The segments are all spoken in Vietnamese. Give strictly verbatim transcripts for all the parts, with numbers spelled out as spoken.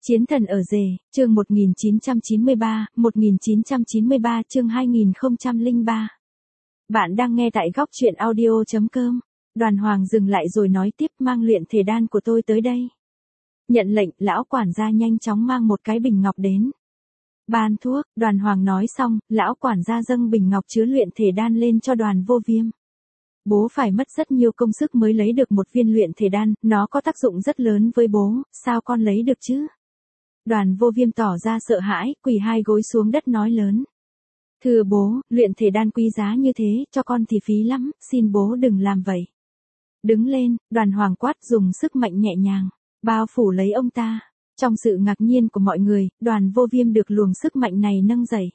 Chiến thần ở rể, chương một nghìn chín trăm chín mươi ba, một nghìn chín trăm chín mươi ba chương hai nghìn không trăm lẻ ba. Bạn đang nghe tại góc truyện audio chấm com. Đoàn Hoàng dừng lại rồi nói tiếp, mang luyện thể đan của tôi tới đây. Nhận lệnh, lão quản gia nhanh chóng mang một cái bình ngọc đến. Ban thuốc, Đoàn Hoàng nói xong, lão quản gia dâng bình ngọc chứa luyện thể đan lên cho Đoàn Vô Viêm. Bố phải mất rất nhiều công sức mới lấy được một viên luyện thể đan, nó có tác dụng rất lớn với bố, sao con lấy được chứ? Đoàn Vô Viêm tỏ ra sợ hãi, quỳ hai gối xuống đất nói lớn. Thưa bố, luyện thể đan quý giá như thế, cho con thì phí lắm, xin bố đừng làm vậy. Đứng lên, Đoàn Hoàng quát dùng sức mạnh nhẹ nhàng, bao phủ lấy ông ta. Trong sự ngạc nhiên của mọi người, Đoàn Vô Viêm được luồng sức mạnh này nâng dậy.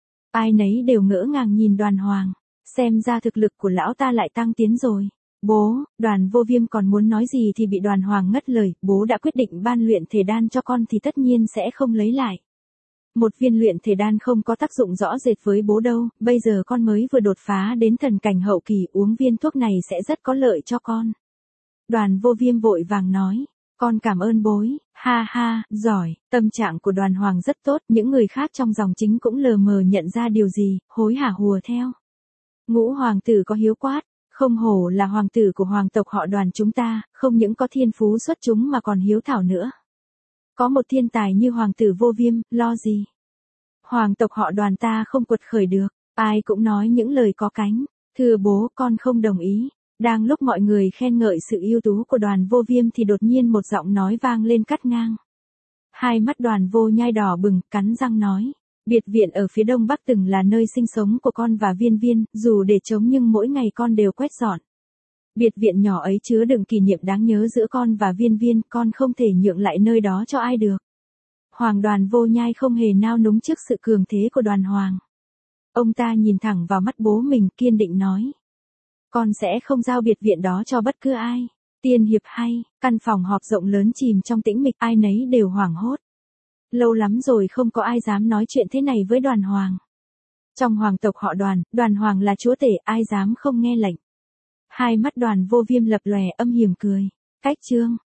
Ai nấy đều ngỡ ngàng nhìn Đoàn Hoàng, xem ra thực lực của lão ta lại tăng tiến rồi. Bố, Đoàn Vô Viêm còn muốn nói gì thì bị Đoàn Hoàng ngắt lời, bố đã quyết định ban luyện thể đan cho con thì tất nhiên sẽ không lấy lại. Một viên luyện thể đan không có tác dụng rõ rệt với bố đâu, bây giờ con mới vừa đột phá đến thần cảnh hậu kỳ, uống viên thuốc này sẽ rất có lợi cho con. Đoàn Vô Viêm vội vàng nói, con cảm ơn bối, ha ha, giỏi. Tâm trạng của Đoàn Hoàng rất tốt, những người khác trong dòng chính cũng lờ mờ nhận ra điều gì, hối hả hùa theo. Ngũ hoàng tử có hiếu quát. Không hổ là hoàng tử của hoàng tộc họ Đoàn chúng ta, không những có thiên phú xuất chúng mà còn hiếu thảo nữa. Có một thiên tài như hoàng tử Vô Viêm, lo gì? Hoàng tộc họ Đoàn ta không quật khởi được, ai cũng nói những lời có cánh. Thưa bố, con không đồng ý. Đang lúc mọi người khen ngợi sự ưu tú của Đoàn Vô Viêm thì đột nhiên một giọng nói vang lên cắt ngang. Hai mắt Đoàn Vô Nhai đỏ bừng, cắn răng nói. Biệt viện ở phía đông bắc từng là nơi sinh sống của con và Viên Viên, dù để trống nhưng mỗi ngày con đều quét dọn. Biệt viện nhỏ ấy chứa đựng kỷ niệm đáng nhớ giữa con và Viên Viên, con không thể nhượng lại nơi đó cho ai được. Hoàng Đoàn Vô Nhai không hề nao núng trước sự cường thế của Đoàn Hoàng. Ông ta nhìn thẳng vào mắt bố mình, kiên định nói. Con sẽ không giao biệt viện đó cho bất cứ ai. Tiên hiệp hay, căn phòng họp rộng lớn chìm trong tĩnh mịch, ai nấy đều hoảng hốt. Lâu lắm rồi không có ai dám nói chuyện thế này với Đoàn Hoàng. Trong hoàng tộc họ Đoàn, Đoàn Hoàng là chúa tể, ai dám không nghe lệnh. Hai mắt Đoàn Vô Viêm lập lòe âm hiểm cười. Cách chương,